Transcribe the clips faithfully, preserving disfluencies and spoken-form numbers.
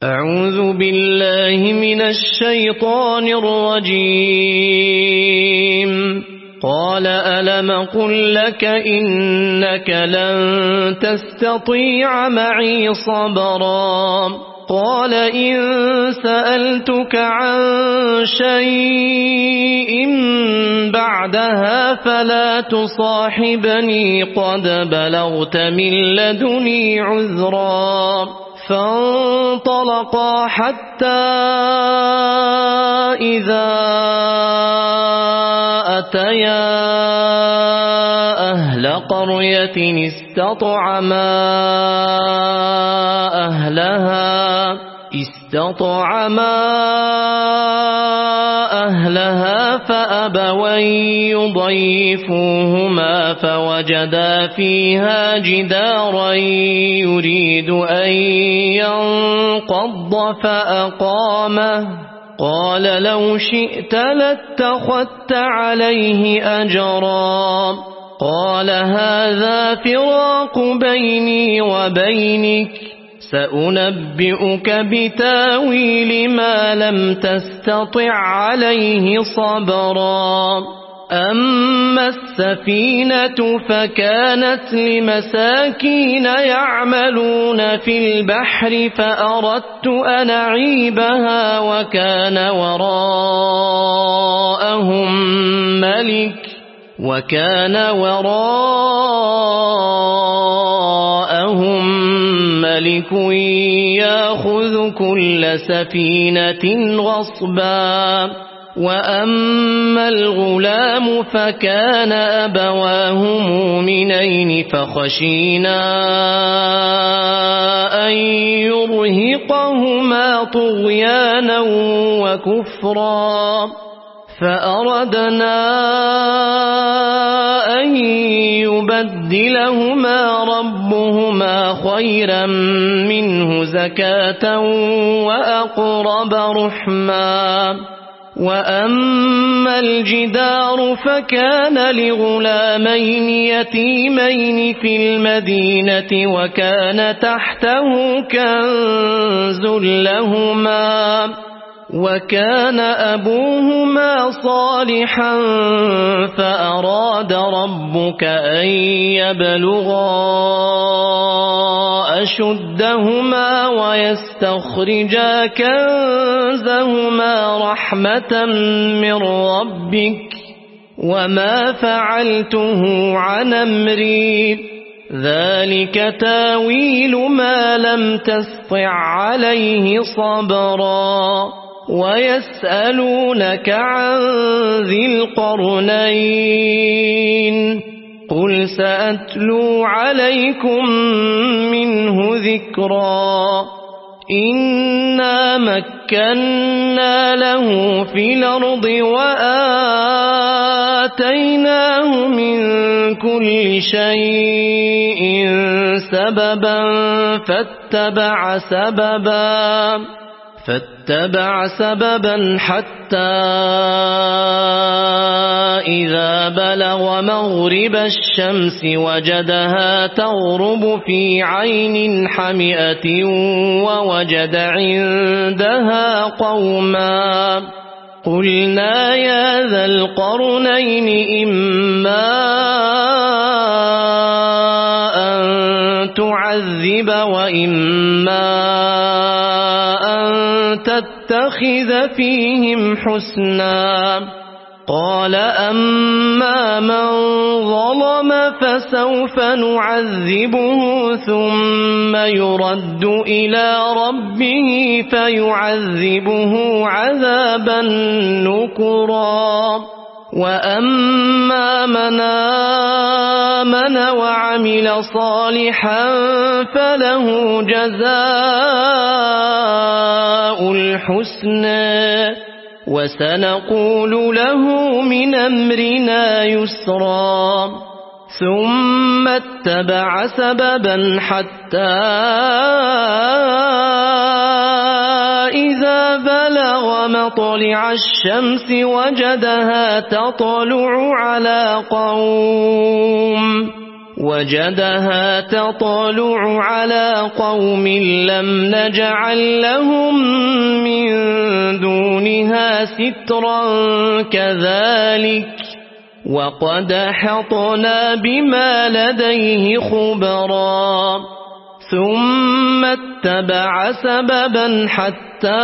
أعوذ بالله من الشيطان الرجيم. قال ألم قل لك إنك لن تستطيع معي صبرا قال إن سألتك عن شيء بعدها فلا تصاحبني قد بلغت من لدني عذرا فانطلقا حتى إذا أتيا أهل قرية استطعما أهلها استطعما أهلها فأبوا يضيفوهما فوجدا فيها جدارا يريد أن ينقض فأقامه قال لو شئت لاتخذت عليه أجرا قال هذا فراق بيني وبينك سأنبئك بتاويل ما لم تستطع عليه صبرا أما السفينة فكانت لمساكين يعملون في البحر فأردت أن أعيبها وكان وراءهم ملك وكان وراءهم ملك يأخذ كل سفينة غصبا وأما الغلام فكان أبواه مؤمنين فخشينا أن يرهقهما طغيانا وكفرا فأردنا أن يبدلهما ربهما خيرا منه زكاة وأقرب رحما وأما الجدار فكان لغلامين يتيمين في المدينة وكان تحته كنز لهما وكان أبوهما صالحا فأراد ربك أن يبلغا أشدهما ويستخرجا كنزهما رحمة من ربك وما فعلته عن أمري ذلك تاويل ما لم تسطع عليه صبرا ويسألونك عن ذي القرنين قل سأتلو عليكم منه ذكرا إنا مكنا له في الأرض وآتيناه من كل شيء سببا فاتبع سببا فاتبع سببا حتى إذا بلغ مغرب الشمس وجدها تغرب في عين حمئة ووجد عندها قوما قلنا يا ذا القرنين إما أن تعذب وإما تتخذ فيهم حسنا قال أما من ظلم فسوف نعذبه ثم يرد إلى ربه فيعذبه عذابا نكرا وأما من آمن وعمل صالحا فله جزاء الحسنى وسنقول له من أمرنا يسرا ثم اتبع سببا حتى إذا بلغ مطلع الشمس وجدها تطلع على قوم وجدها تطلع على قوم لم نجعل لهم من دونها سترا كذلك وقد أحطنا بما لديه خبرا ثم اتبع سببا حتى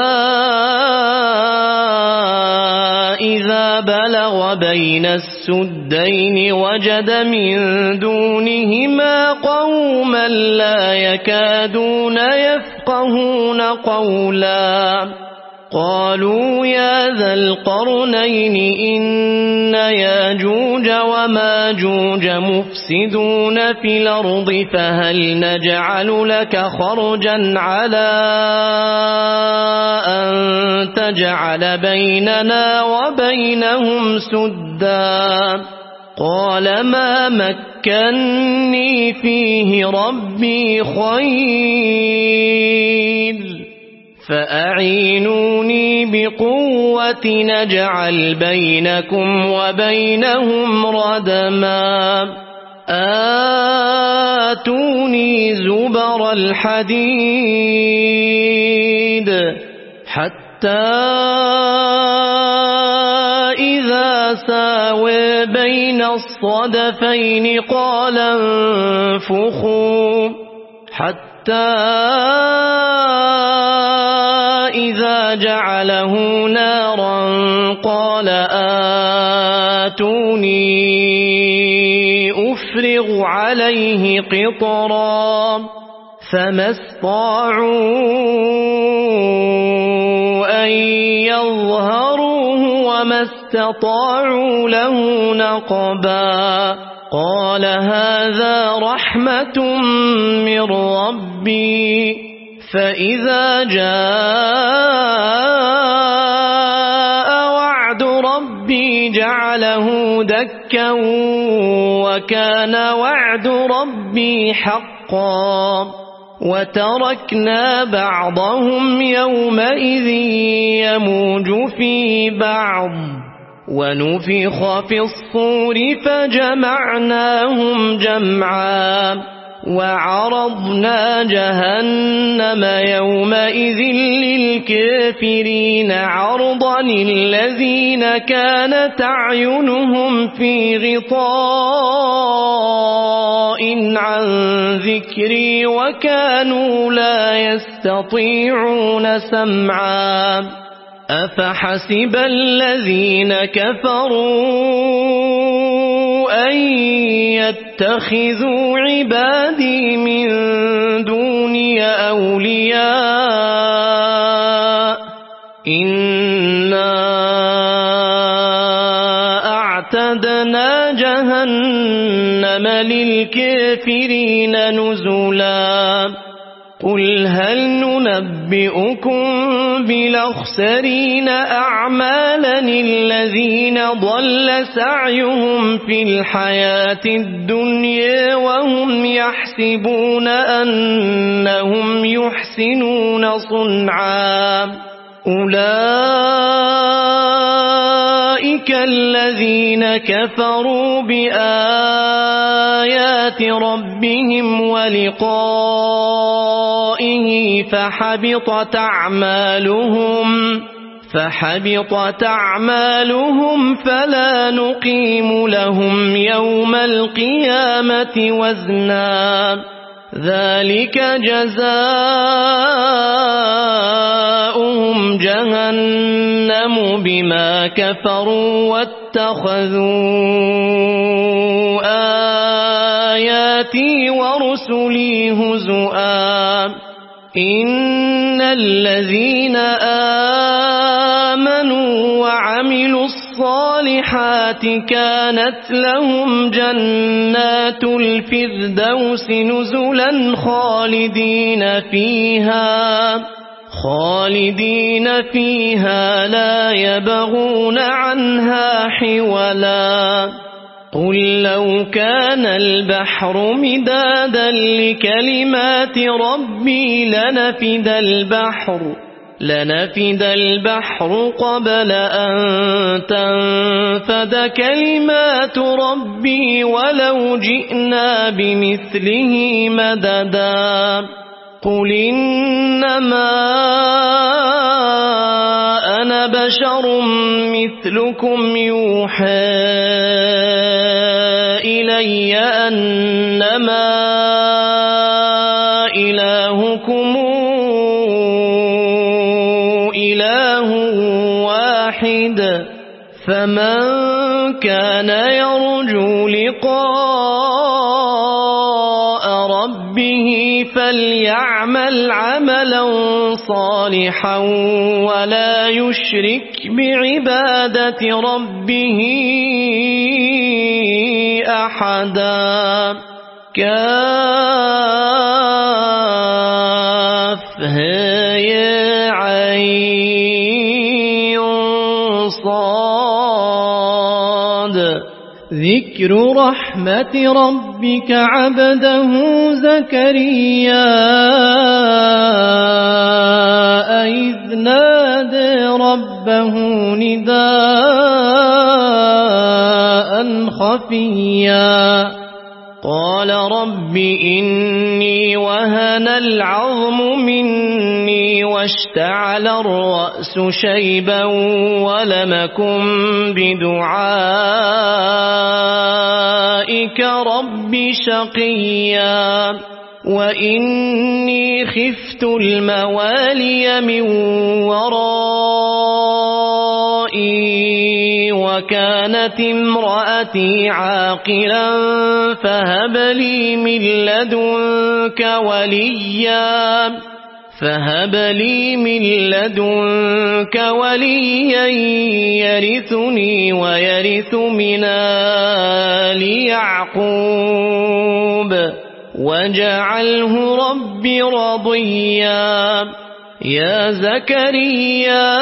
إذا بلغ بين السدين وجد من دونهما قوما لا يكادون يفقهون قولا قالوا يا ذا القرنين إن ياجوج وماجوج مفسدون في الأرض فهل نجعل لك خرجا على أن تجعل بيننا وبينهم سدا قال ما مكني فيه ربي خير فأعينوني بقوة نجعل بينكم وبينهم ردما آتوني زبر الحديد حتى إذا ساوى بين الصدفين قال انفخوا حتى إذا جعله نارا قال آتوني أفرغ عليه قطرا فما استطاعوا أن يظهروه وما استطاعوا له نقبا قال هذا رحمة من ربي فإذا جاء وعد ربي جعله دكا وكان وعد ربي حقا وتركنا بعضهم يومئذ يموج في بعض ونفخ في الصور فجمعناهم جمعا وعرضنا جهنم يومئذ للكافرين عرضا الذين كانت أعينهم في غطاء عن ذكري وكانوا لا يستطيعون سمعا أفحسب الذين كفروا أن يتخذوا عبادي من دوني أولياء إنا أعتدنا جهنم للكافرين نزلا قل هل ننبئكم بالأخسرين أعمالا الذين ضل سعيهم في الحياة الدنيا وهم يحسبون أنهم يحسنون صنعا أولئك الذين كفروا بآيات ربهم ولقائه فحبطت أعمالهم فحبطت أعمالهم فلا نقيم لهم يوم القيامة وزنا ذلك جزاؤهم جهنم بما كفروا واتخذوا آياتي ورسلي هزؤا إن الذين آمنوا وعملوا الصالحات كانت لهم جنات الفردوس نزلا خالدين فيها خالدين فيها لا يبغون عنها حولا قل لو كان البحر مدادا لكلمات ربي لنفد البحر لنفد البحر قبل أن تنفد كلمات ربي ولو جئنا بمثله مددا قل إنما أنا بشر مثلكم يوحى إلي أنما إلهكم إله واحد فمن كان يرجو لقاء ربه فليعمل عملا صالحا ولا يشرك بعبادة ربه أحدا كافها يا عين صاد ذكر رحمة ربك عبده زكريا إذ نادى ربه نداء خفيا قال رب إني وهن العظم مني واشتعل الرأس شيبا ولم أكن بدعائك رب شقيا وإني خفت الموالي من ورائي وكانت امرأتي عاقلا فهب لي من لدنك وليا فهب لي من لدنك وليا يرثني ويرث من آل يعقوب واجعله رب رضيا يا زكريا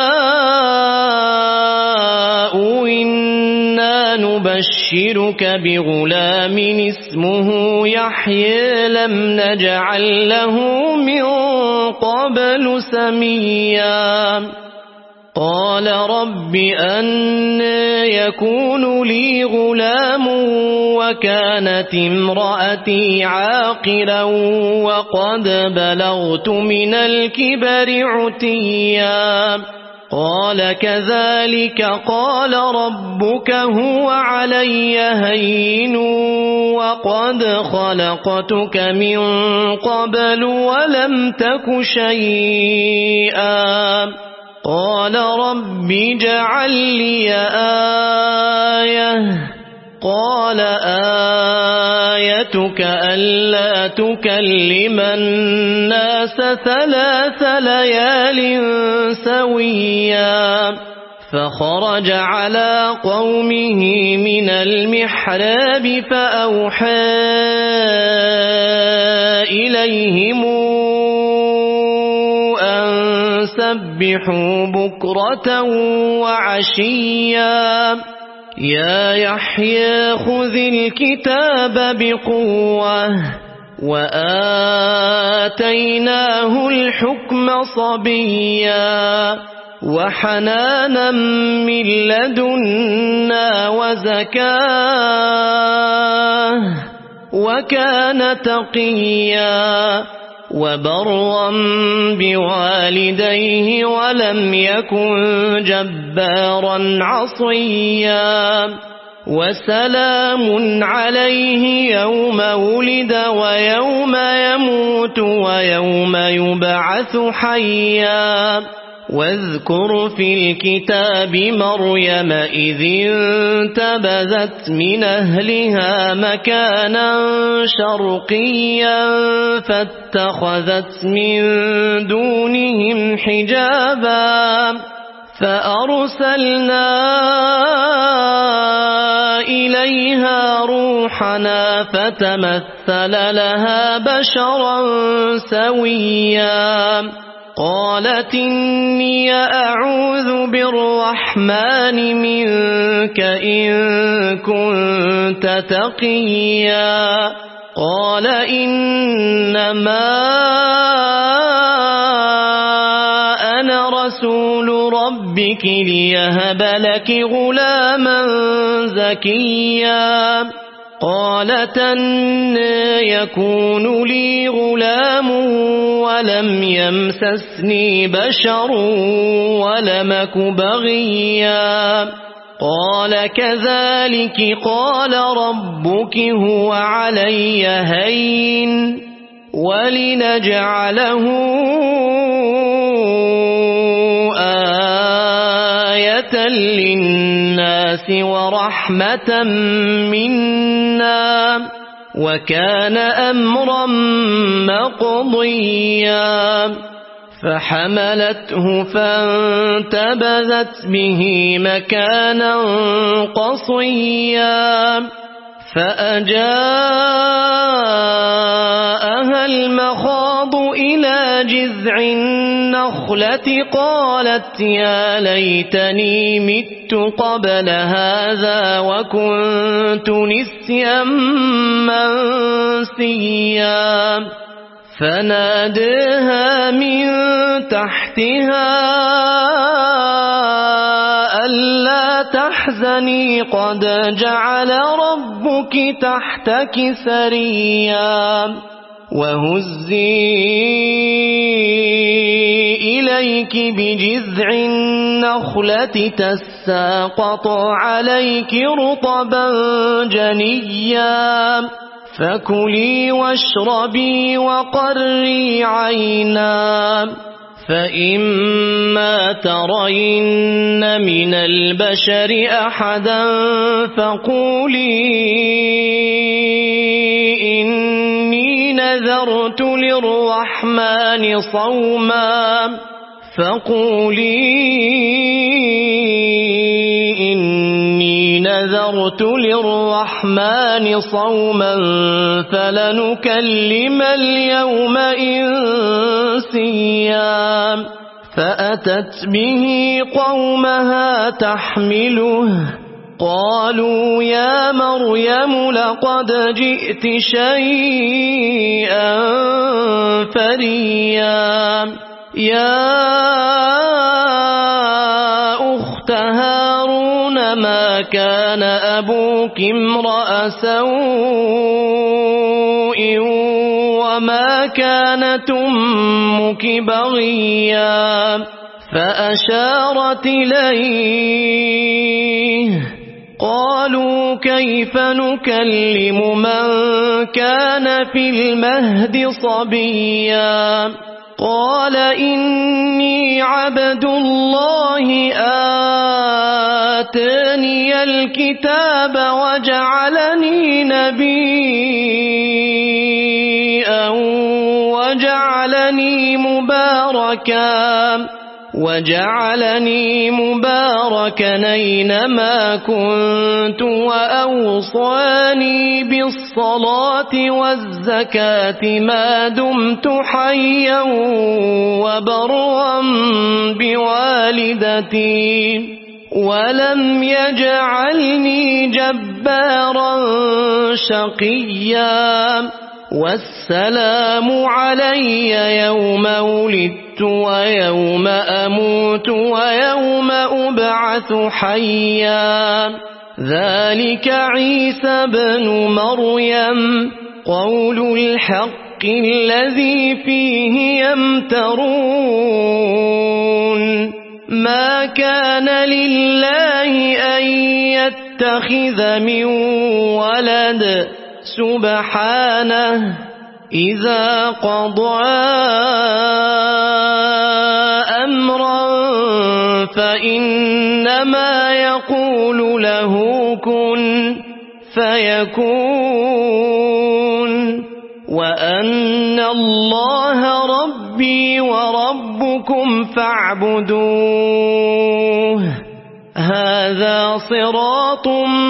إنا نبشرك بغلام اسمه يحيى لم نجعل له من قبل سميا قال رب أنى يكون لي غلام وكانت امرأتي عاقرا وقد بلغت من الكبر عتيا قال كذلك قال ربك هو علي هين وقد خلقتك من قبل ولم تك شيئا قال رب اجعل لي آية قال آيتك ألا تكلم الناس ثلاث ليال سويا فخرج على قومه من المحراب فأوحى إليهم أن سبحوا بكرة وعشيا يا يحيى خذ الكتاب بقوة وآتيناه الحكم صبيا وحنانا من لدنا وزكاه وكان تقيا وبرا بوالديه ولم يكن جبارا عصيا وسلام عليه يوم ولد ويوم يموت ويوم يبعث حيا واذكر في الكتاب مريم إذ انتبذت من أهلها مكانا شرقيا فاتخذت من دونهم حجابا فأرسلنا إليها روحنا فتمثل لها بشرا سويا قالت إني أعوذ بالرحمن منك إن كنت تقيا قال إنما رسول ربك ليهب لك غلاما زكيا قالت أنى يكون لي غلام ولم يمسسني بشر ولم أك بغيا قال كذلك قال ربك هو علي هين ولنجعله آية للناس ورحمة منا وكان أمرا مقضيا فحملته فانتبذت به مكانا قصيا فأجاءها المخاض إلى جذع النخلة قالت يا ليتني مت قبل هذا وكنت نسيا منسيا فناداها من تحتها ألا تحزني قد جعل ربك تحتك سريا وهزي إليك بجذع النخلة تساقط عليك رطبا جنيا فكلي واشربي وقري عينا فإما ترين من البشر أحدا فقولي إني نذرت للرحمن صوما فقولي إني نذرت للرحمن صوما فلنكلم اليوم إنسيا فأتت به قومها تحمله قالوا يا مريم لقد جئت شيئا فريا يا أخت هارون ما كان أبوك امرأ سوء وما كانت أمك بغيا فأشارت إليه قالوا كيف نكلم من كان في المهد صبيا قال إني عبد الله آتاني الكتاب وجعلني نبيا وجعلني مباركا وجعلني مباركا أينما كنت وأوصاني بالصلاة والزكاة ما دمت حيا وبرا بوالدتي ولم يجعلني جبارا شقيا والسلام علي يوم ولدت ويوم أموت ويوم أبعث حيا ذلك عيسى بن مريم قول الحق الذي فيه يمترون ما كان لله أن يتخذ من ولد سبحانه إذا قضى أمرا فإنما يقول له كن فيكون وأن الله ربي وربكم فاعبدوه هذا صراط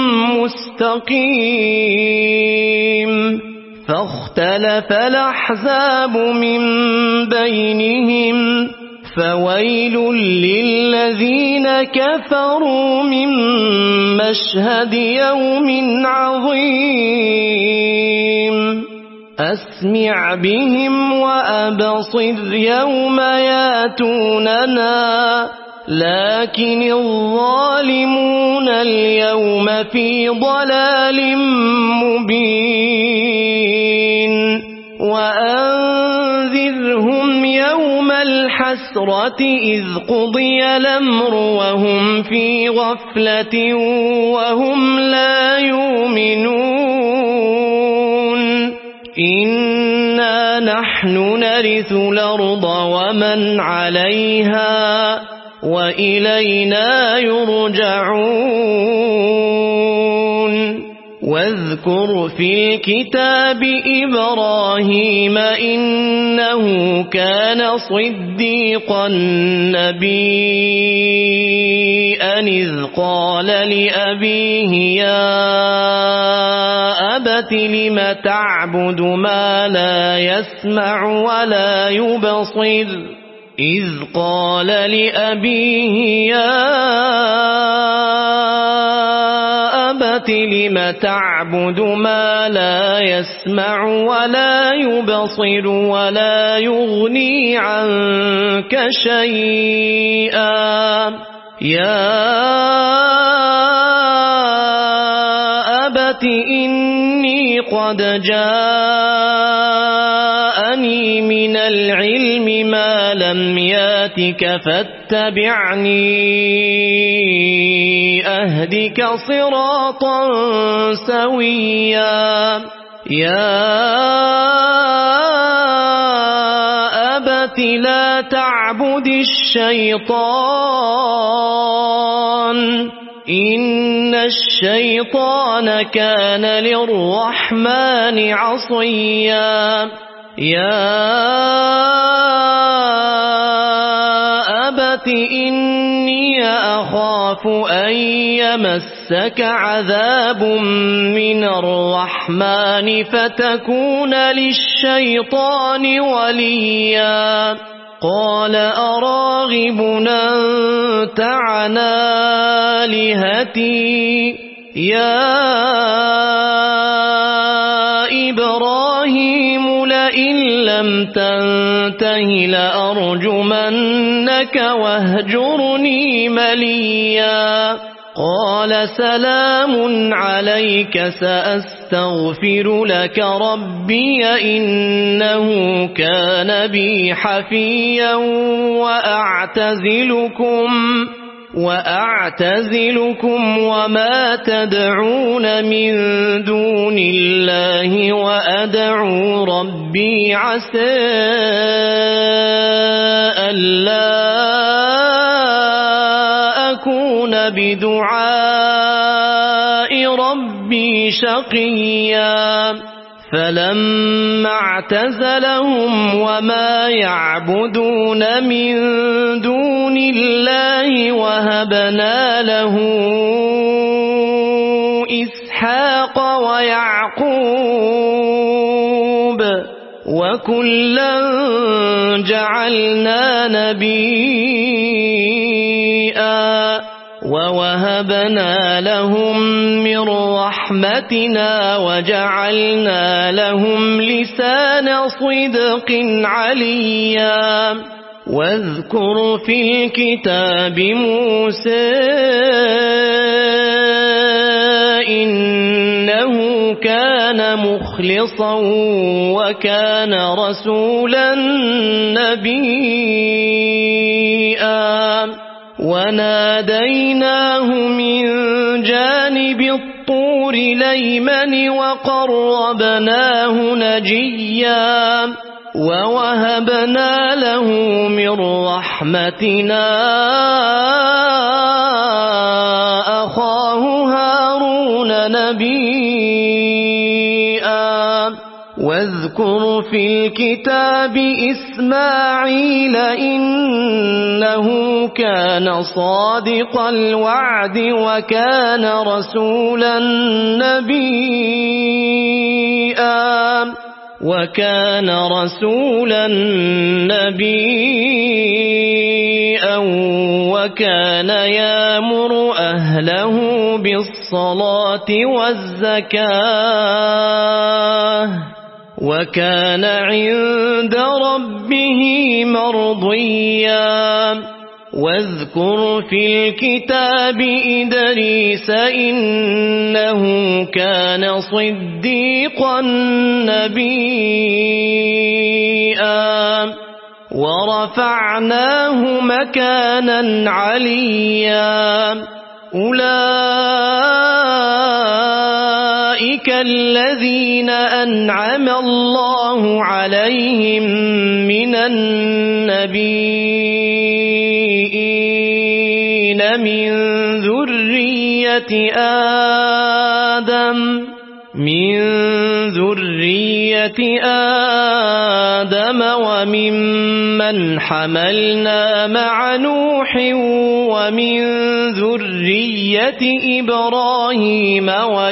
مستقيم فاختلف الأحزاب من بينهم فويل للذين كفروا من مشهد يوم عظيم أسمع بهم وأبصر يوم ياتوننا لكن الظالمون اليوم في ضلال مبين وأنذرهم يوم الحسرة إذ قضي الأمر وهم في غفلة وهم لا يؤمنون إنا نحن نرث الأرض ومن عليها وإلينا يرجعون واذكر في الكتاب إبراهيم إنه كان صديقا نبيا إذ قال لأبيه يا أبت لم تعبد ما لا يسمع ولا يبصر إذ قال لأبيه يا أبت لم تعبد ما لا يسمع ولا يبصر ولا يغني عنك شيئا يا أبت إني قد جاءني من العلم ما لم ياتك فاتبعني أهدك صراطا سويا يا أبت لا تعبد الشيطان إن الشيطان كان للرحمن عصيا يا أبت إني أخاف أن يمسك عذاب من الرحمن فتكون للشيطان وليا قال أراغب أنت عن آلهتي يا إبراهيم لئن لم تنته لأرجمنك واهجرني مليا قال سلام عليك سأستغفر لك ربي إنه كان بي حفيا وأعتزلكم وأعتزلكم وما تدعون من دون الله وأدعو ربي عسى ألا أكون بدعاء ربي شقيا فلما اعتزلهم وما يعبدون من دون الله وهبنا له إسحاق ويعقوب وكلا جعلنا نبيا ووهبنا لهم من رحمتنا وجعلنا لهم لسان صدق عليا واذكر في الكتاب موسى إنه كان مخلصا وكان رسولا نبيا وناديناه من جانب الطور الأيمن وقربناه نجيا ووهبنا له من رحمتنا أخاه هارون نبيا واذكر في الكتاب إسماعيل إنه كان صادق الوعد وكان رسولا نبيا وكان رسولا نبيا وكان يأمر أهله بالصلاة والزكاة وكان عند ربه مرضيا واذكر في الكتاب إدريس إنه كان صديقا نبيا ورفعناه مكانا عليا أولئك الذين أنعم الله عليهم من النبيين من ذرية آدم من ذرية آدم وممن حملنا مع نوح ومن ذرية إبراهيم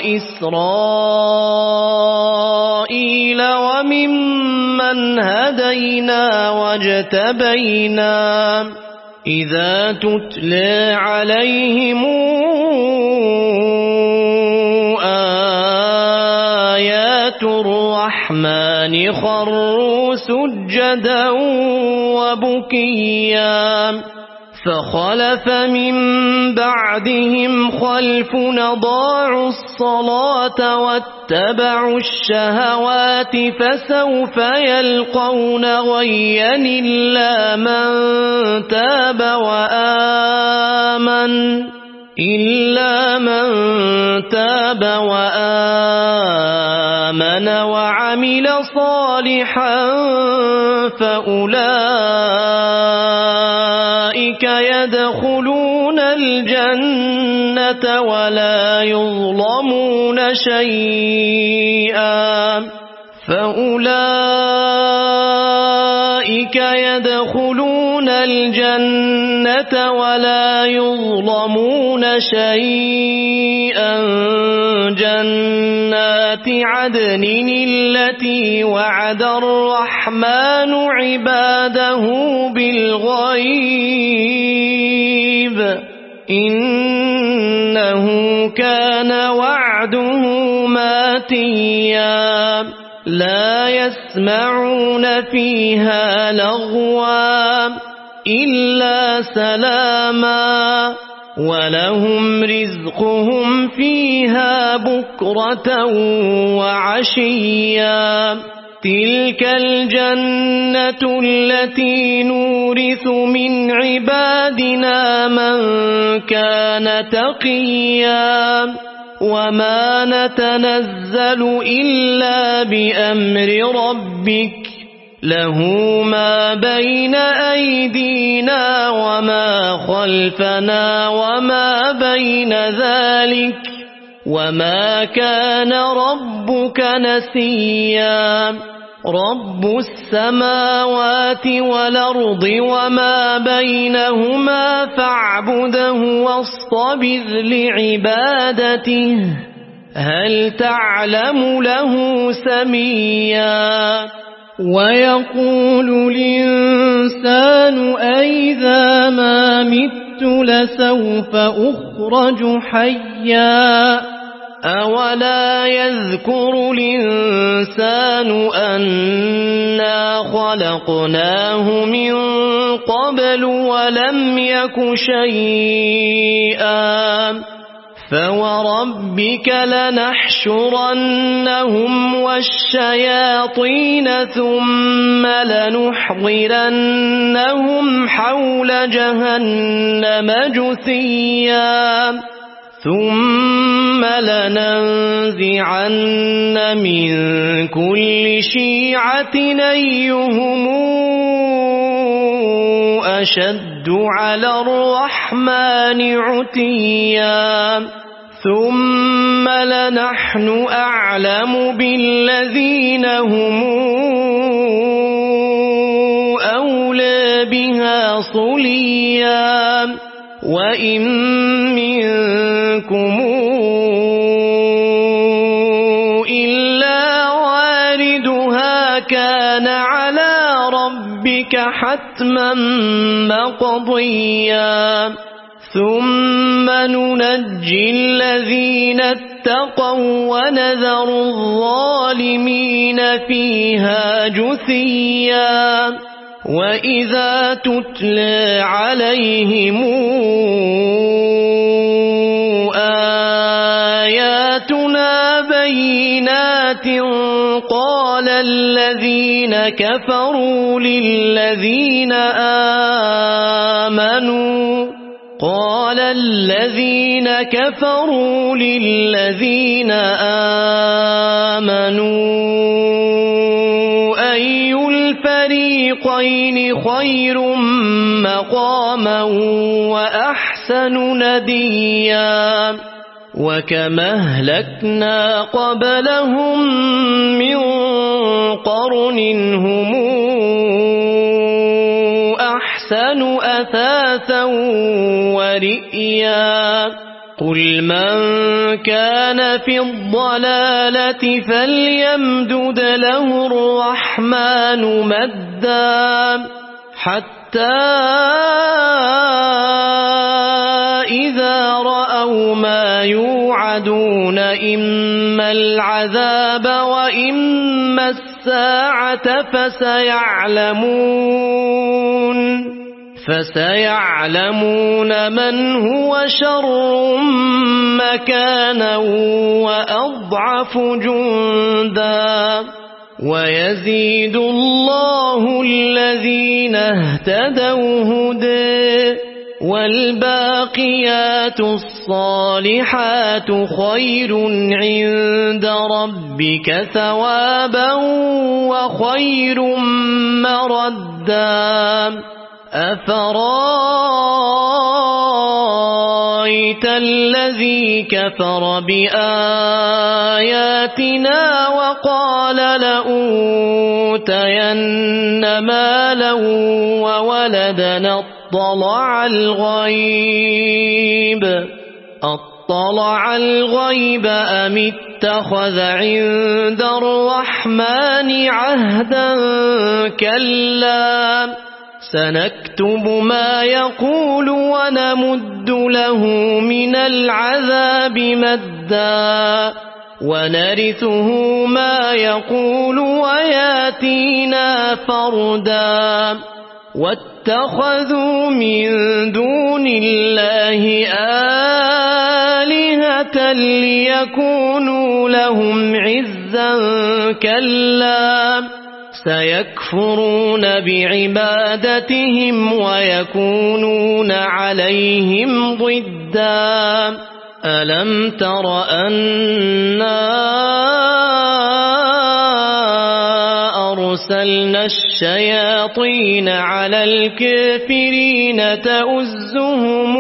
وإسرائيل وممن هدينا واجتبينا إذا تتلى عليهم آيات الرحمن خروا سجدا وبكيا فخلف من بعدهم خلف أضاعوا الصلاة واتبعوا الشهوات فسوف يلقون غيا إلا من تاب وآمن إلا من تاب وآمن وعمل صالحا فأولئك يدخلون الجنة ولا يظلمون شيئا فأولئك يدخلون الجنة ولا يظلمون شيئا جنات عدن التي وعد الرحمن عباده بالغيب إنه كان وعده ماتيا لا يسمعون فيها لغوا إلا سلاما ولهم رزقهم فيها بكرة وعشيا تلك الجنة التي نورث من عبادنا من كان تقيا وما نتنزل إلا بأمر ربك له ما بين أيدينا وما خلفنا وما بين ذلك وما كان ربك نسيا رب السماوات والأرض وما بينهما فاعبده واصطبر لعبادته هل تعلم له سميا ويقول الإنسان أئذا ما مت لسوف أخرج حيا أولا يذكر الإنسان أنا خلقناه من قبل ولم يك شيئا فوربك لنحشرنهم والشياطين ثم لنحضرنهم حول جهنم جثيا ثم لننزعن من كل شيعة أيهم أشد على الرحمن عتيا ثم لنحن أعلم بالذين هم أولى بها صليا وإن منكم إلا واردها كان على ربك حتما مقضيا ثم ننجي الذين اتقوا اتقوا ونذر الظالمين فيها جثيا وإذا تتلى عليهم آياتنا بينات قال الذين كفروا للذين آمنوا قال الذين كفروا للذين آمنوا أي الفريقين خير مقاما وأحسن نديا وكما أهلكنا قبلهم من قرن هم أحسن أثاثا ورئيا قل من كان في الضلالة فليمدد له الرحمن مدا حتى إذا رأوا ما يوعدون إما العذاب وإما الساعة فسيعلمون فسيعلمون من هو شر مكانا وأضعف جندا ويزيد الله الذين اهتدوا هدى والباقيات الصالحات خير عند ربك ثوابا وخير مردا أفرأيت الذي كفر بآياتنا وقال لأوتين مالا وولدنا اطلع الغيب اطلع الغيب أم اتخذ عند الرحمن عهدا كلا سنكتب ما يقول ونمد له من العذاب مدا ونرثه ما يقول وياتينا فردا واتخذوا من دون الله آلهة ليكونوا لهم عزا كلا سيكفرون بعبادتهم ويكونون عليهم ضدا ألم تر أنا أرسلنا الشياطين على الكافرين تؤزهم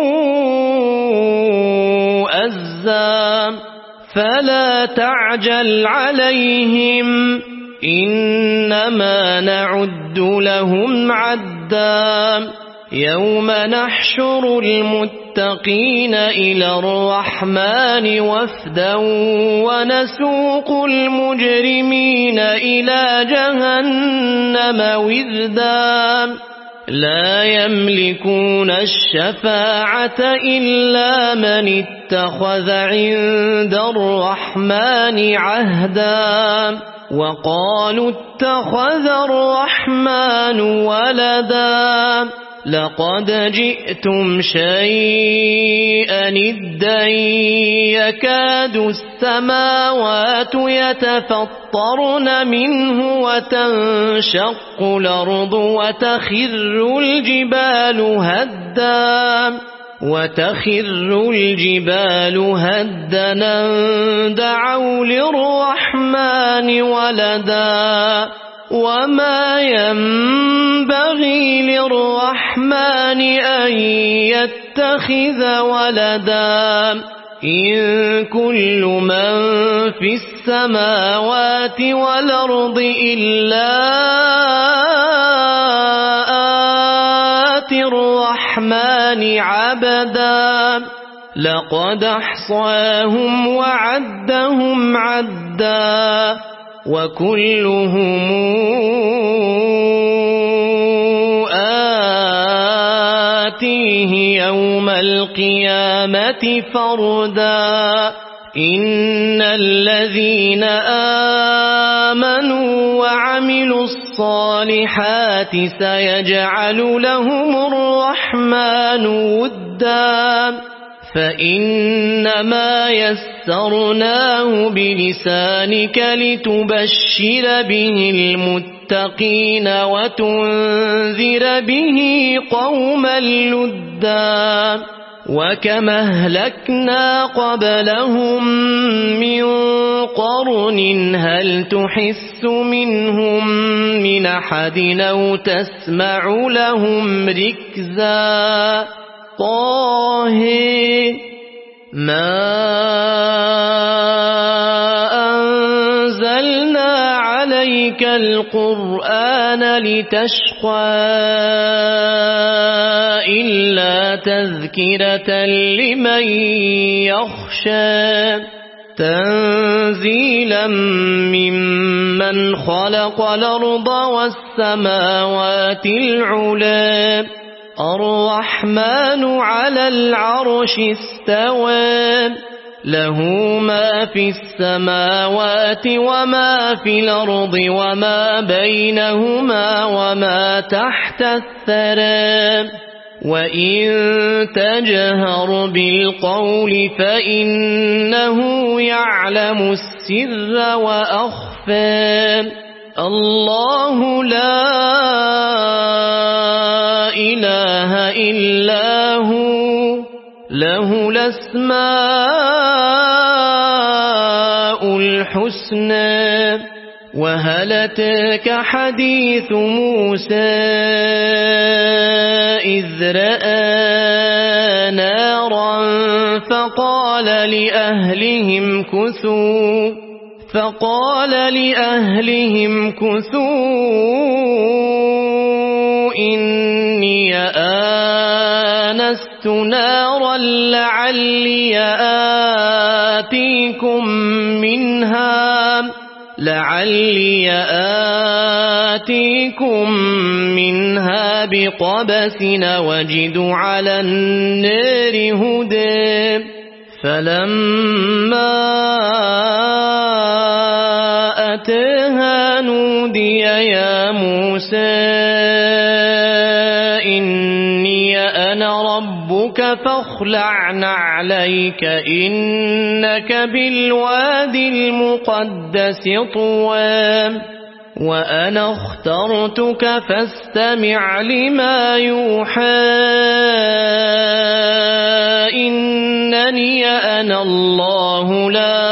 أزا فلا تعجل عليهم إنما نعد لهم عدا يوم نحشر المتقين إلى الرحمن وفدا ونسوق المجرمين إلى جهنم وذدا لا يملكون الشفاعة إلا من اتخذ عند الرحمن عهدا وقالوا اتخذ الرحمن ولدا لقد جئتم شيئا إدا يكاد السماوات يتفطرن منه وتنشق الأرض وتخر الجبال هدا وتخر الجبال هدا دعوا للرحمن ولدا وما ينبغي للرحمن أن يتخذ ولدا إن كل من في السماوات والأرض إلا آتي الرحمن عبدا لقد أحصاهم وعدهم عدا وكلهم آتيه يوم القيامة فردا إن الذين آمنوا وعملوا الصالحات سيجعل لهم الرحمن ودا فإنما يسرناه بلسانك لتبشر به المتقين وتنذر به قوما لدا وكما أهلكنا قبلهم من قرن هل تحس منهم من أحد أو تسمع لهم ركزا طه ما أنزلنا عليك القرآن لتشقى إلا تذكرة لمن يخشى تنزيلا ممن خلق الأرض والسماوات العلى الرحمن على العرش استوى له ما في السماوات وما في الأرض وما بينهما وما تحت الثرى وإن تجهر بالقول فإنه يعلم السر وأخفى الله لا إله إلا هو له الأسماء الحسنى وهل أتاك حديث موسى إذ رأى نارا فقال لأهلهم كثوا فقال لأهلهم كثوا إني آنست نارا لعلي آتيكم منها لعلي آتيكم منها بقبس وجد على النار هدى فلما أتاها نودي يا موسى إني أنا ربك فاخلع نعليك إنك بالوادي المقدس طوى وأنا اخترتك فاستمع لما يوحى إنني أنا الله لا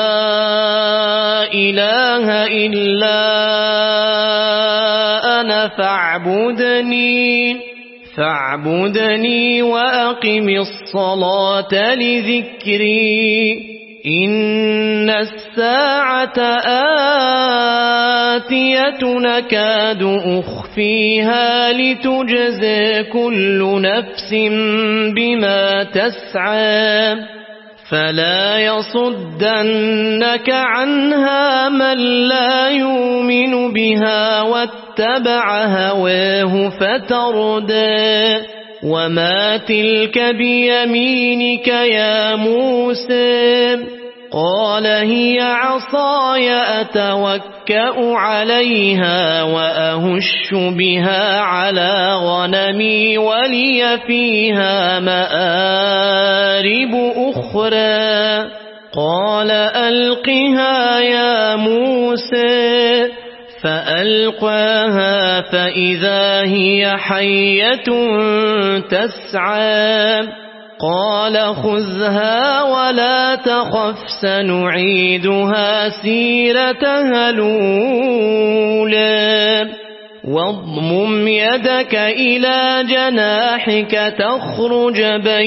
إله إلا أنا فاعبدني فاعبدني وأقم الصلاة لذكري إن الساعة آتية نكاد أخفيها لتجزى كل نفس بما تسعى فلا يصدنك عنها من لا يؤمن بها واتبع هواه فتردى وما تلك بيمينك يا موسى قال هي عصاي أتوكأ عليها وأهش بها على غنمي ولي فيها مآرب أخرى قال ألقها يا موسى فألقاها فإذا هي حية تسعى قال خذها ولا تخف سنعيدها سيرتها الأولى واضمم يدك إلى جناحك تخرج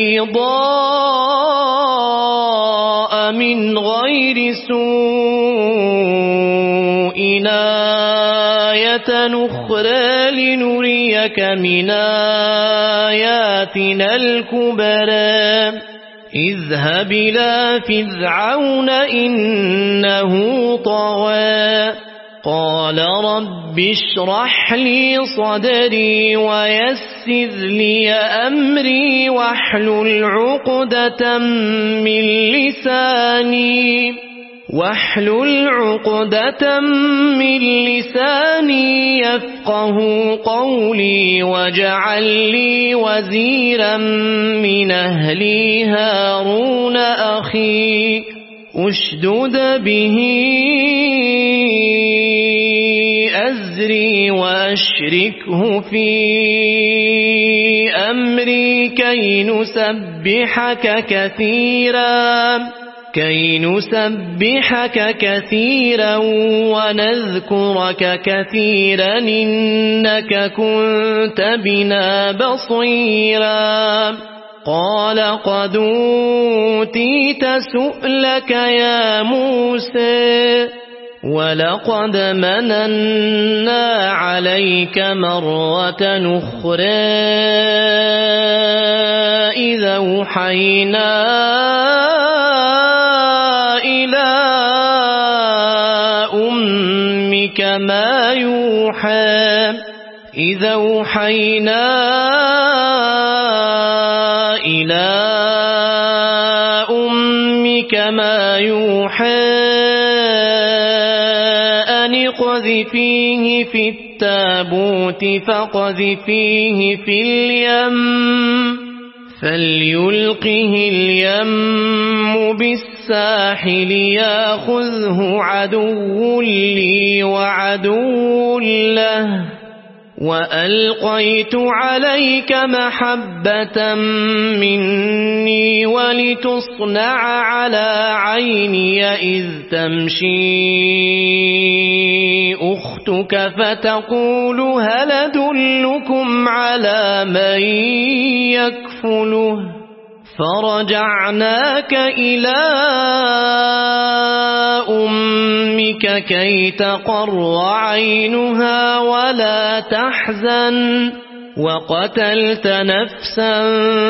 بيضاء من غير سوء آية أخرى لنريك من آياتنا الكبرى اذهب إلى فرعون إنه طغى قال رب اشرح لي صدري ويسر لي أمري واحلل عقدة من لساني واحلل عقدة من لساني يفقه قولي واجعل لي وزيرا من أهلي هارون أخي أشدد به أزري وأشركه في أمري كي نسبحك كثيرا كي نسبحك كثيرا ونذكرك كثيرا إنك كنت بنا بصيرا قال قد أوتيت سؤلك يا موسى ولقد مننا عليك مرة أخرى إذا أوحينا إلى أمك ما يوحى إذا أوحينا إلى أمك ما يوحى أن اقذفيه في التابوت فاقذفيه في اليم فليلقه اليم بالساحل ياخذه عدو لي وعدو له وألقيت عليك محبة مني ولتصنع على عيني إذ تمشي أختك فتقول هل أدلكم على من يكفله فرجعناك إلى أمك كي تقر عينها ولا تحزن وقتلت نفسا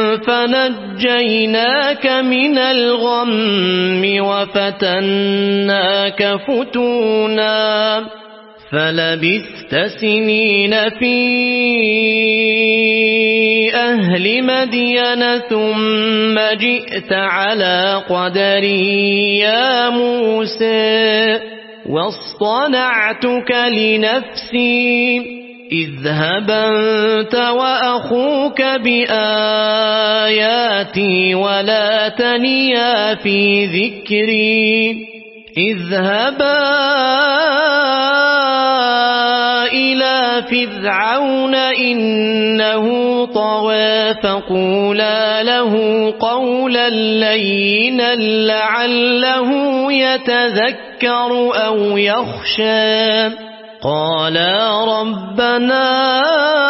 فنجيناك من الغم وفتناك فتونا فلبثت سنين في أهل مدين ثم جئت على قدري يا موسى واصطنعتك لنفسي اذهب أنت وأخوك بآياتي ولا تنيا في ذكري اذهبا إلى فرعون إنه طغى فقولا له قولا لينا لعله يتذكر أو يخشى قالا ربنا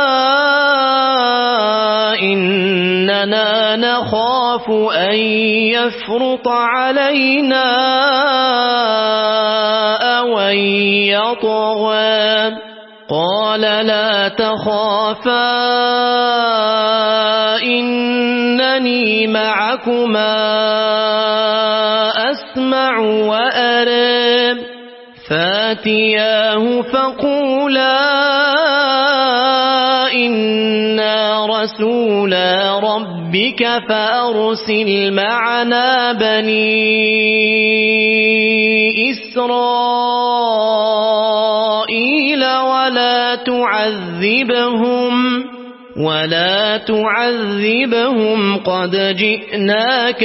إننا نخاف أن يفرط علينا أو أن يطغى قال لا تخافا إنني معكما أسمع وأرى فاتياه فقولا إنا رسولا ربك فأرسل معنا بني إسرائيل ولا تعذبهم ولا تعذبهم قد جئناك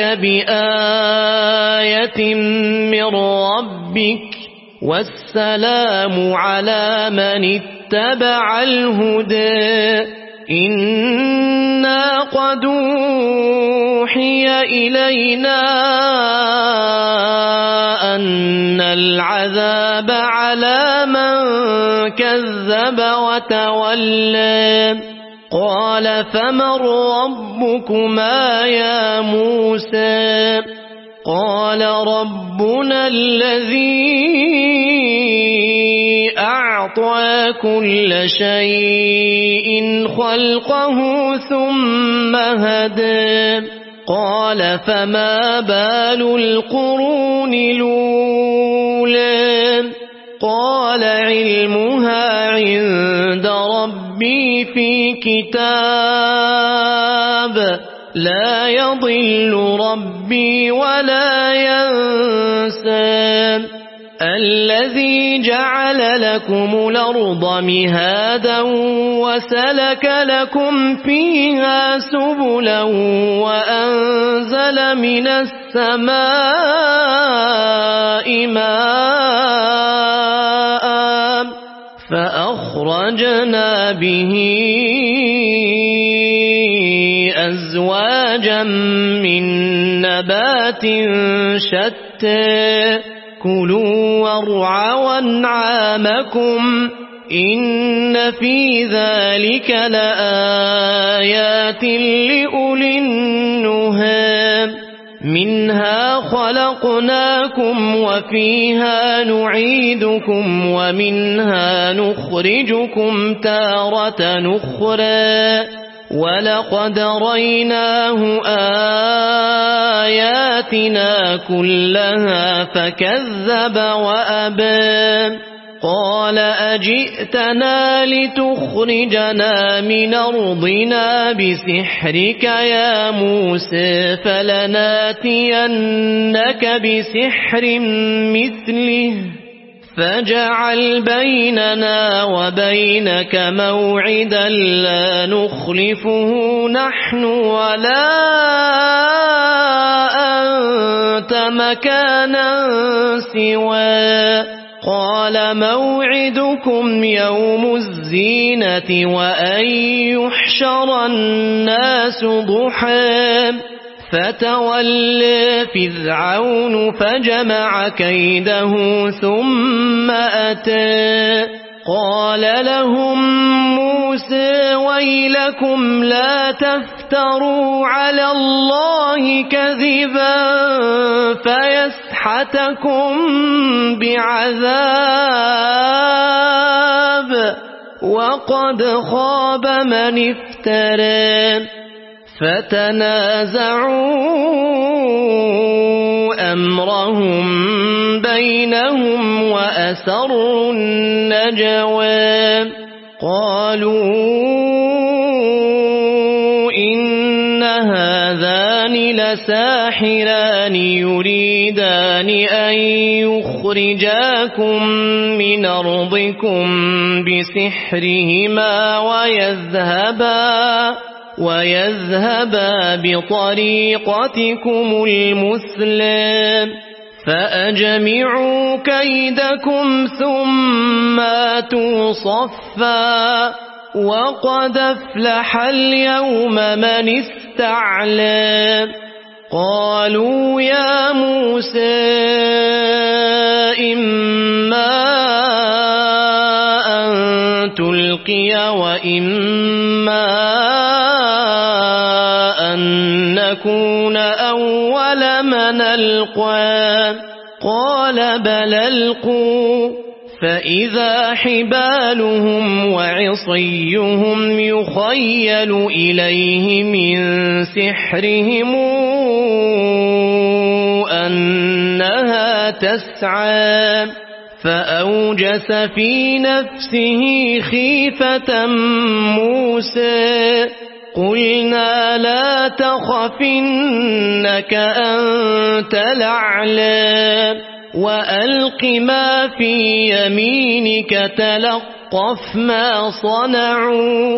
بآية من ربك والسلام على من اتبع الهدى إنا قد أوحي إلينا أن العذاب على من كذب وتولى قال فمن ربكما يا موسى قال ربنا الذي أعطى كل شيء خلقه ثم هدى قال فما بال القرون الأولى قال علمها عند ربي في كتاب لا يضل ربي ولا ينسى الذي جعل لكم الأرض مهادا وسلك لكم فيها سبلا وأنزل من السماء ماء فأخرجنا به أزواجا من نبات شتى كلوا وارعوا أنعامكم إن في ذلك لآيات لأولي النهى منها خلقناكم وفيها نعيدكم ومنها نخرجكم تارة أخرى ولقد ريناه آياتنا كلها فكذب وأبى قال أجئتنا لتخرجنا من أرضنا بسحرك يا موسى فلناتينك بسحر مثله فاجعل بيننا وبينك موعدا لا نخلفه نحن ولا أنت مكانا سوى قال موعدكم يوم الزينة وأن يحشر الناس ضحى فتولى فرعون فجمع كيده ثم أتى قال لهم موسى ويلكم لا تفتروا على الله كذبا فيسحتكم بعذاب وقد خاب من افترى فتنازعوا أمرهم بينهم وأسروا النجوى قالوا إن هذان لساحران يريدان أن يخرجاكم من أرضكم بسحرهما ويذهبا ويذهبا بطريقتكم المثلى فأجمعوا كيدكم ثم آتوا صفا وقد أفلح اليوم من استعلى قالوا يا موسى إما أن تلقي وإما نكون أول من ألقى قال بل ألقوا فإذا حبالهم وعصيهم يخيل إليه من سحرهم أنها تسعى فأوجس في نفسه خيفة موسى قلنا لا تخف إنك أنت الأعلى وألق ما في يمينك تلقف ما صنعوا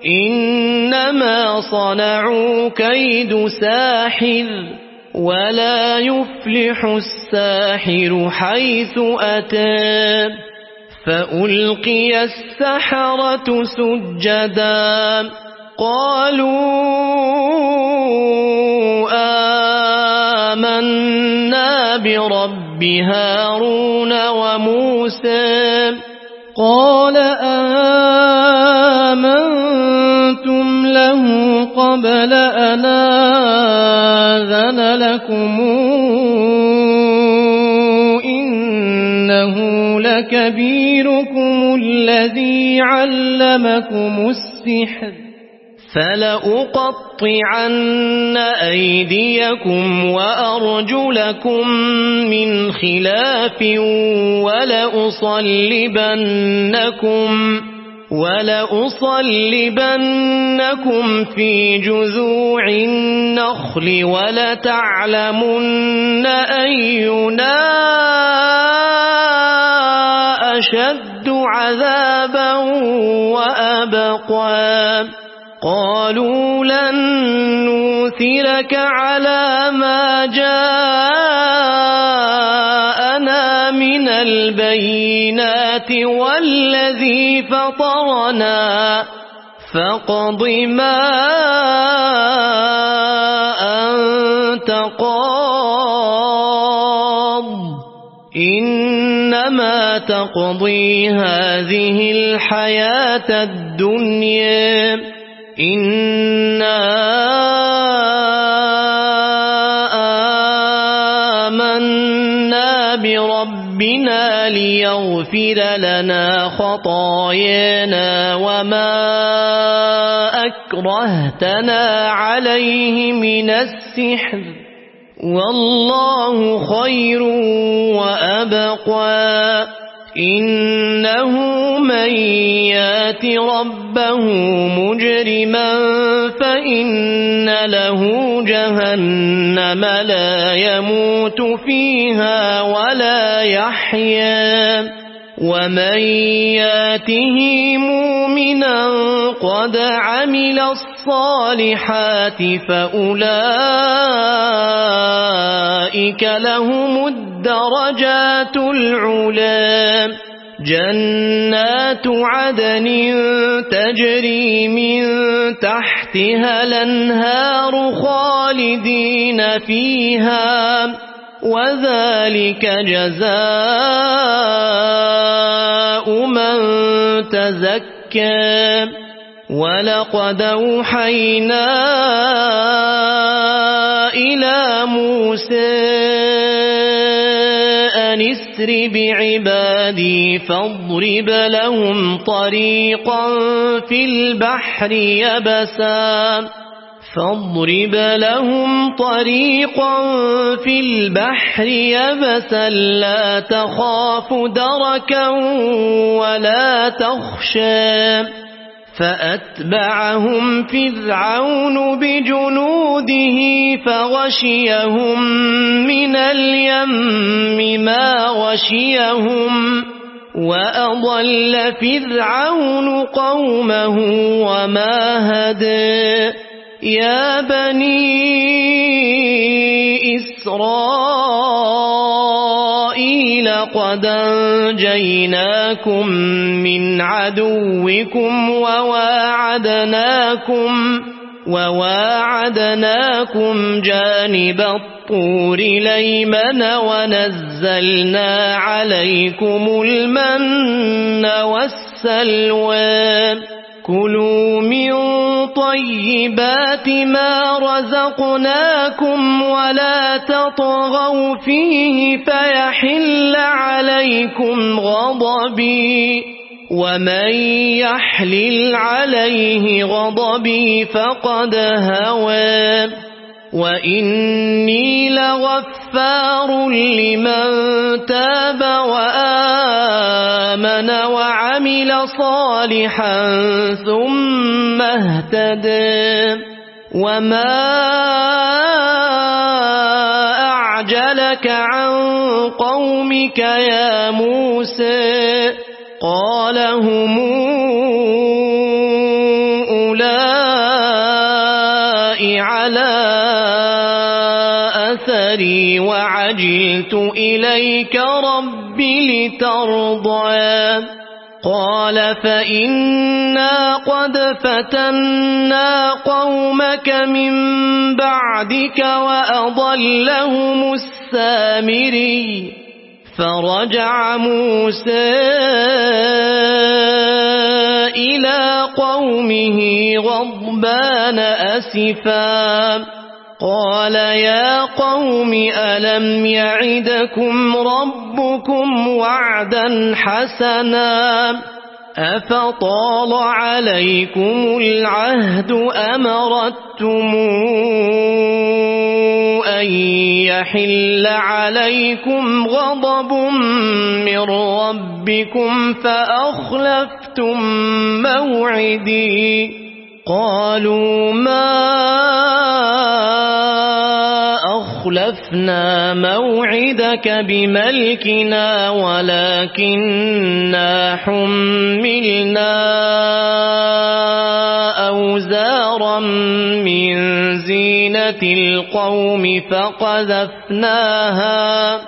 إنما صنعوا كيد ساحر ولا يفلح الساحر حيث أتى فألقي السحرة سجدا قالوا آمنا برب هارون وموسى قال آمنتم له قبل أن آذن لكم إنه لكبيركم الذي علمكم السحر فلأقطعن أيديكم وأرجلكم من خلاف ولأصلبنكم ولأصلبنكم في جذوع النخل ولتعلمن أينا أشد عذابا وأبقى قالوا لن نؤثرك على ما جاءنا من البينات والذي فطرنا فاقض ما أنت قاض إنما تقضي هذه الحياة الدنيا إنا آمنا بربنا ليغفر لنا خطايانا وما أكرهتنا عليه من السحر والله خير وأبقى إنه من يات ربه مجرما فإن له جهنم لا يموت فيها ولا يحيا ومن ياته مؤمنا قد عمل الصالحات فأولئك لهم الدرجات العلى جنات عدن تجري من تحتها الأنهار خالدين فيها وذلك جزاء من تزكى ولقد أوحينا إلى موسى أن اسر بعبادي فاضرب لهم طريقا في البحر يبسا فاضرب لهم طريقا في البحر يبسا لا تخاف دركا ولا تخشى فأتبعهم فرعون بجنوده فغشيهم من اليم ما غشيهم وأضل فرعون قومه وما هدى يا بني إسرائيل قد أنجيناكم من عدوكم وواعدناكم وواعدناكم جانب الطور الأيمن ونزلنا عليكم المن والسلوى كلوا من طيبات ما رزقناكم ولا تطغوا فيه فيحل عليكم غضبي ومن يحلل عليه غضبي فقد هوى وإني لغفار لمن تاب وآمن وعمل صالحا ثم اهتدى وما أعجلك عن قومك يا موسى قال هم أولئك على أثري وعجلت إليك رب لترضى قال فإنا قد فتنا قومك من بعدك وأضلهم السامري فرجع موسى إلى قومه غضبان أسفا قال يا قوم ألم يعدكم ربكم وعدا حسنا أفطال عليكم العهد أم أردتم أن يحل عليكم غضب من ربكم فأخلفتم موعدي قالوا ما أخلفنا موعدك بملكنا ولكننا حملنا أوزارا من زينة القوم فقذفناها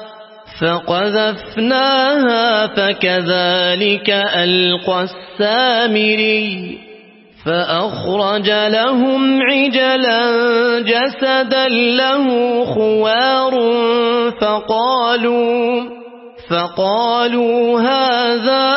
فقذفناها فكذلك ألقى السامري فأخرج لهم عجلا جسدا له خوار فقالوا فقالوا هذا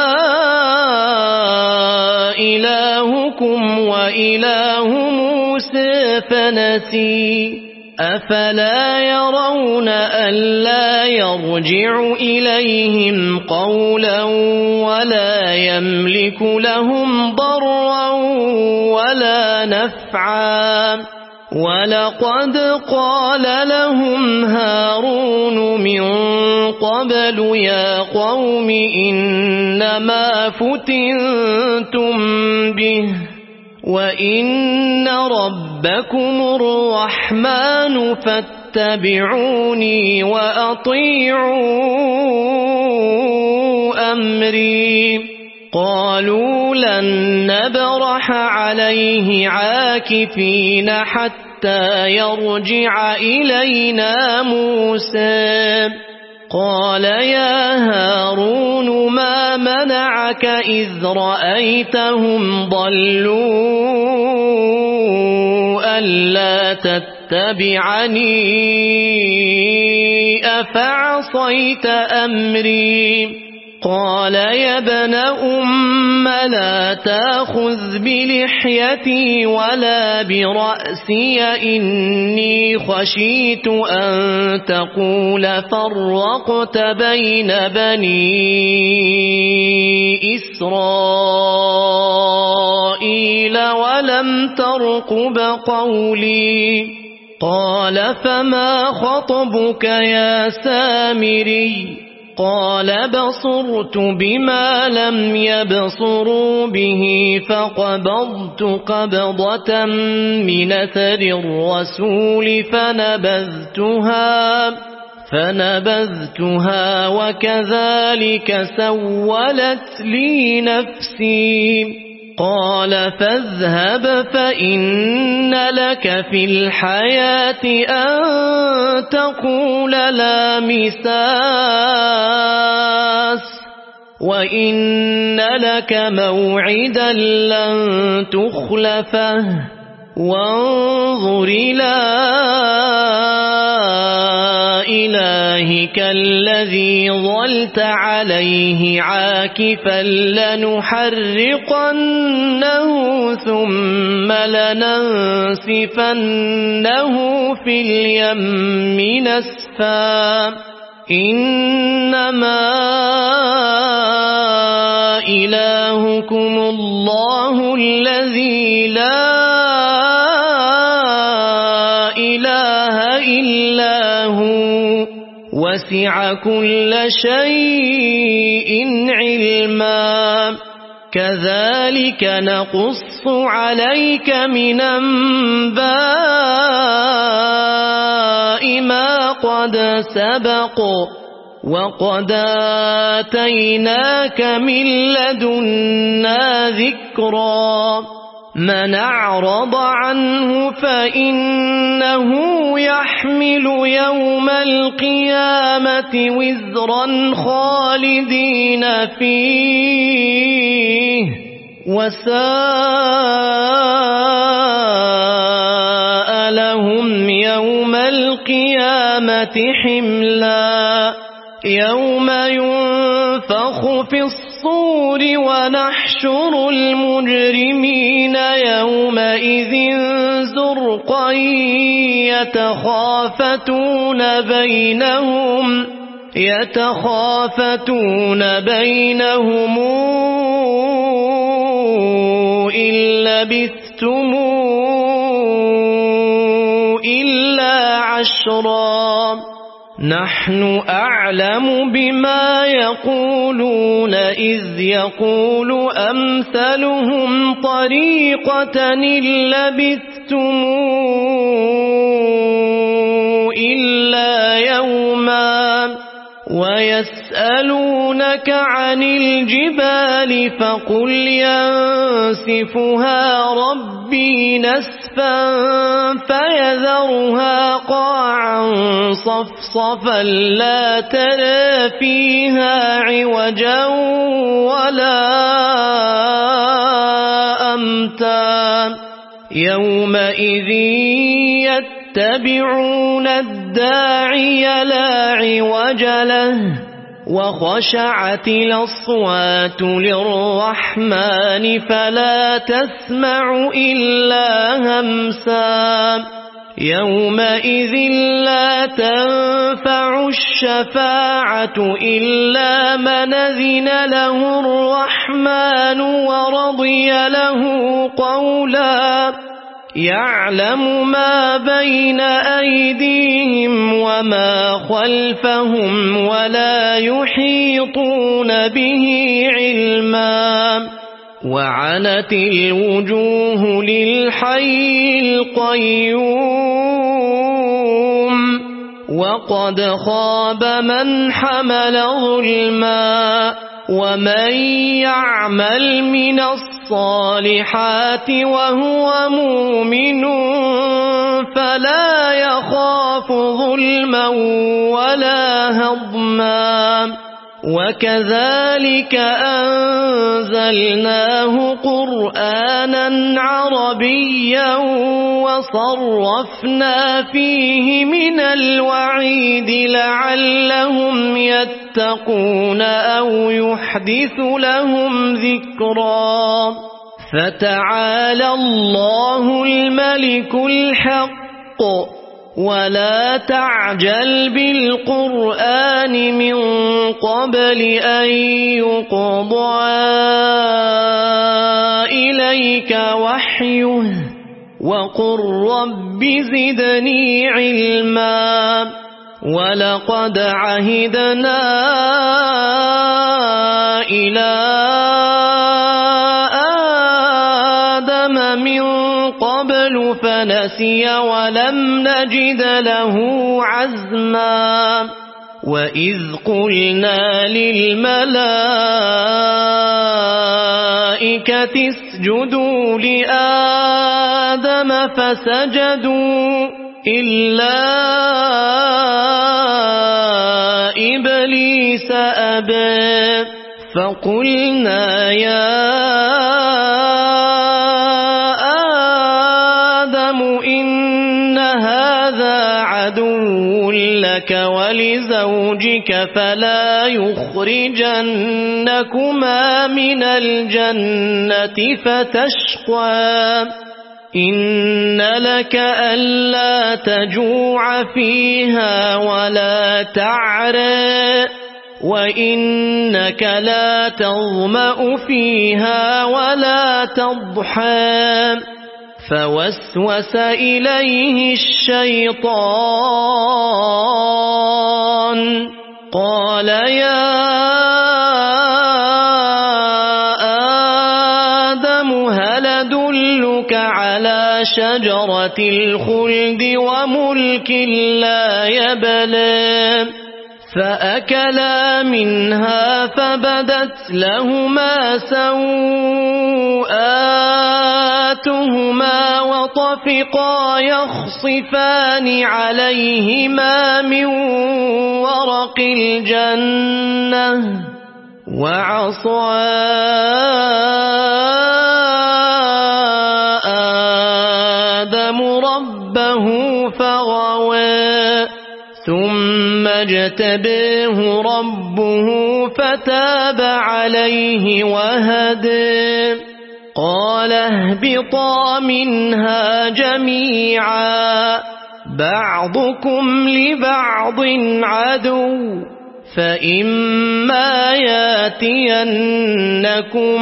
إلهكم وإله موسى فنسي أفلا يرون ألا يرجع إليهم قولا ولا يملك لهم ضرا ولا نفعا ولقد قال لهم هارون من قبل يا قوم إنما فتنتم به وإن ربكم الرحمن فاتبعوني وأطيعوا أمري قالوا لن نبرح عليه عاكفين حتى يرجع إلينا موسى قال يا هارون ما منعك إذ رأيتهم ضلوا ألا تتبعني أفعصيت أمري قال يا ابن أم لا تأخذ بلحيتي ولا برأسي إني خشيت أن تقول فرقت بين بني إسرائيل ولم ترقب قولي قال فما خطبك يا سامري قال بصرت بما لم يبصروا به فقبضت قبضة من أثر الرسول فنبذتها فنبذتها وكذلك سولت لي نفسي قال فاذهب فإن لك في الحياة أن تقول لا مساس وإن لك موعدا لن تخلفه وانظر إلى إلهك الذي ظلت عليه عاكفا لنحرقنه ثم لننسفنه في اليم نسفا إنما إلهكم الله الذي لا إله إلا هو وسع كل شيء علما كذلك نقص عليك من أنباء ما قد سبق وقد آتيناك من لدنا ذكرا من أعرض عنه فإنه يحمل يوم القيامة وزرا خالدين فيه وساء لهم يوم القيامة حملا يوم ينفخ في الصور ونحشر المجرمين يومئذ زرقا يتخافتون بينهم يتخافتون بينهم إن لبثتم إلا عشرا نحن أعلم بما يقولون إذ يقول أمثلهم طريقة إن لبثتم إلا يوما ويسألونك عن الجبال فقل ينسفها ربي نسفا فيذرها قاعا صفصفا لا ترى فيها عوجا ولا أمتا يومئذ يتبعون الداعي لا عوج له وخشعت الأصوات للرحمن فلا تسمع إلا همسا يومئذ لا تنفع الشفاعة إلا من أذن له الرحمن ورضي له قولا يعلم ما بين أيديهم وما خلفهم ولا يحيطون به علما وعنت الوجوه للحي القيوم وقد خاب من حمل ظلما ومن يعمل من الصالحات وهو مؤمن فلا يخاف ظلما ولا هضما وكذلك أنزلناه قرآنا عربيا وصرفنا فيه من الوعيد لعلهم يتقون أو يحدث لهم ذكرا فتعالى الله الملك الحق ولا تعجل بالقرآن من قبل أن يقضى إليك وحيه وقل رب زدني علما ولقد عهدنا إلى آدم من قبل فنسي ولم نجد له عزما وإذ قلنا للملائكة اسجدوا لآدم فسجدوا إلا إبليس أبى فقلنا يا إن هذا عدو لك ولزوجك فلا يخرجنكما من الجنة فتشقى إن لك ألا تجوع فيها ولا تعرى وإنك لا تظمأ فيها ولا تضحى فوسوس إليه الشيطان قال يا آدم هل أدلك على شجرة الخلد وملك لا يبلى فأكلا منها فبدت لهما سوآتهما وطفقا يخصفان عليهما من ورق الجنة وعصى آدم ربه فغوى ثم اجتباه ربه فتاب عليه وهدى قال اهبطا منها جميعا بعضكم لبعض عدو فإما ياتينكم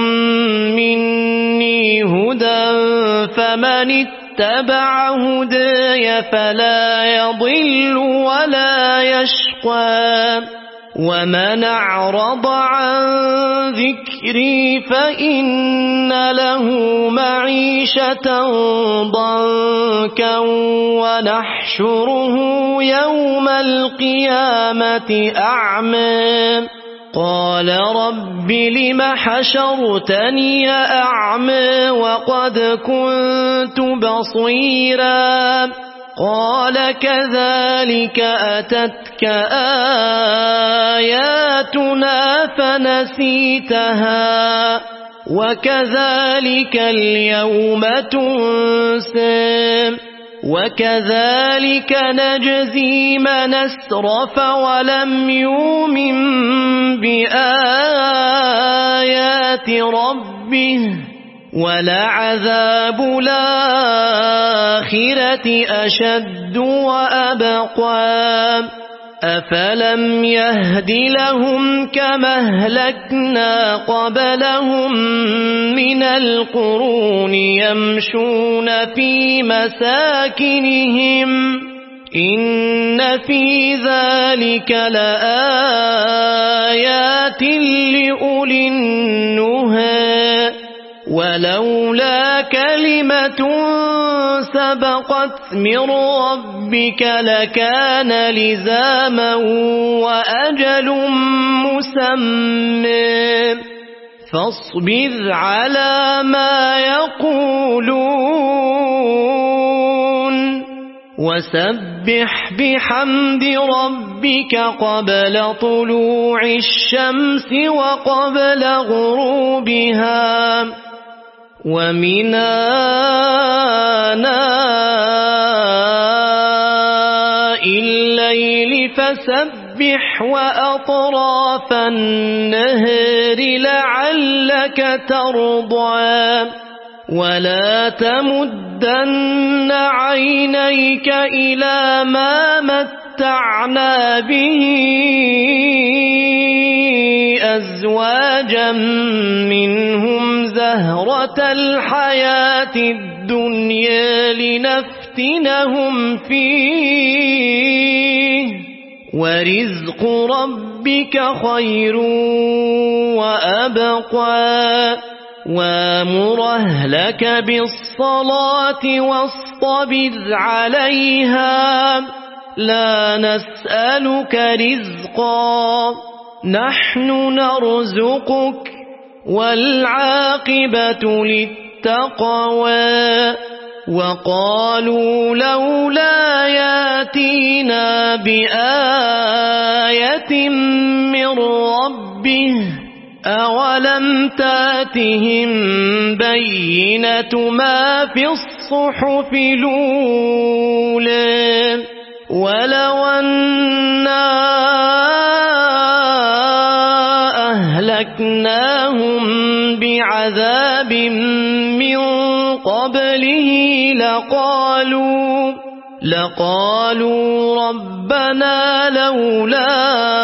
مني هدى فمن اتبع هداي فلا يضل ولا يشقى ومن أعرض عن ذكري فإن له معيشة ضنكا ونحشره يوم القيامة أعمى قال رب لم حشرتني أعمى وقد كنت بصيرا قال كذلك أتتك آياتنا فنسيتها وكذلك اليوم تنسى وكذلك نجزي من أسرف ولم يؤمن بآيات ربه ولعذاب الآخرة أشد وأبقى أفلم يهد لهم كما أهلكنا قبلهم من القرون يمشون في مساكنهم إن في ذلك لآيات لأولي النهى ولولا كلمة سبقت من ربك لكان لزاما وأجل مسمى فاصبر على ما يقولون وسبح بحمد ربك قبل طلوع الشمس وقبل غروبها ومن آناء الليل فسبح وأطراف النهر لعلك ترضى ولا تمدن عينيك إلى ما متعنا به أزواجا منهم زهرة الحياة الدنيا لنفتنهم فيه ورزق ربك خير وأبقى وامر أهلك بالصلاة واصطبر عليها لا نسألك رزقا نحن نرزقك والعاقبة للتقوى وقالوا لولا ياتينا بآية من ربه أولم تاتهم بينة ما في الصحف الأولى ولو أنا أهلكناهم بعذاب من قبله لقالوا لقالوا ربنا لولا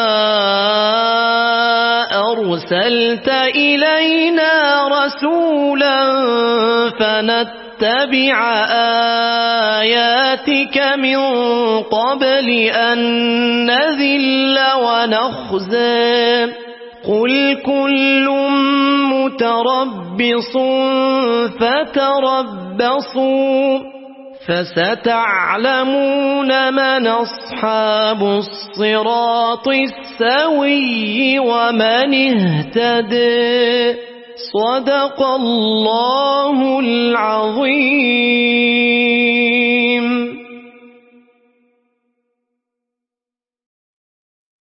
أرسلت إلينا رسولا فنتبع آياتك من قبل أن نذل ونخزى قل كل متربص فتربصوا فستعلمون من أصحاب الصراط السوي ومن اهتدى صدق الله العظيم.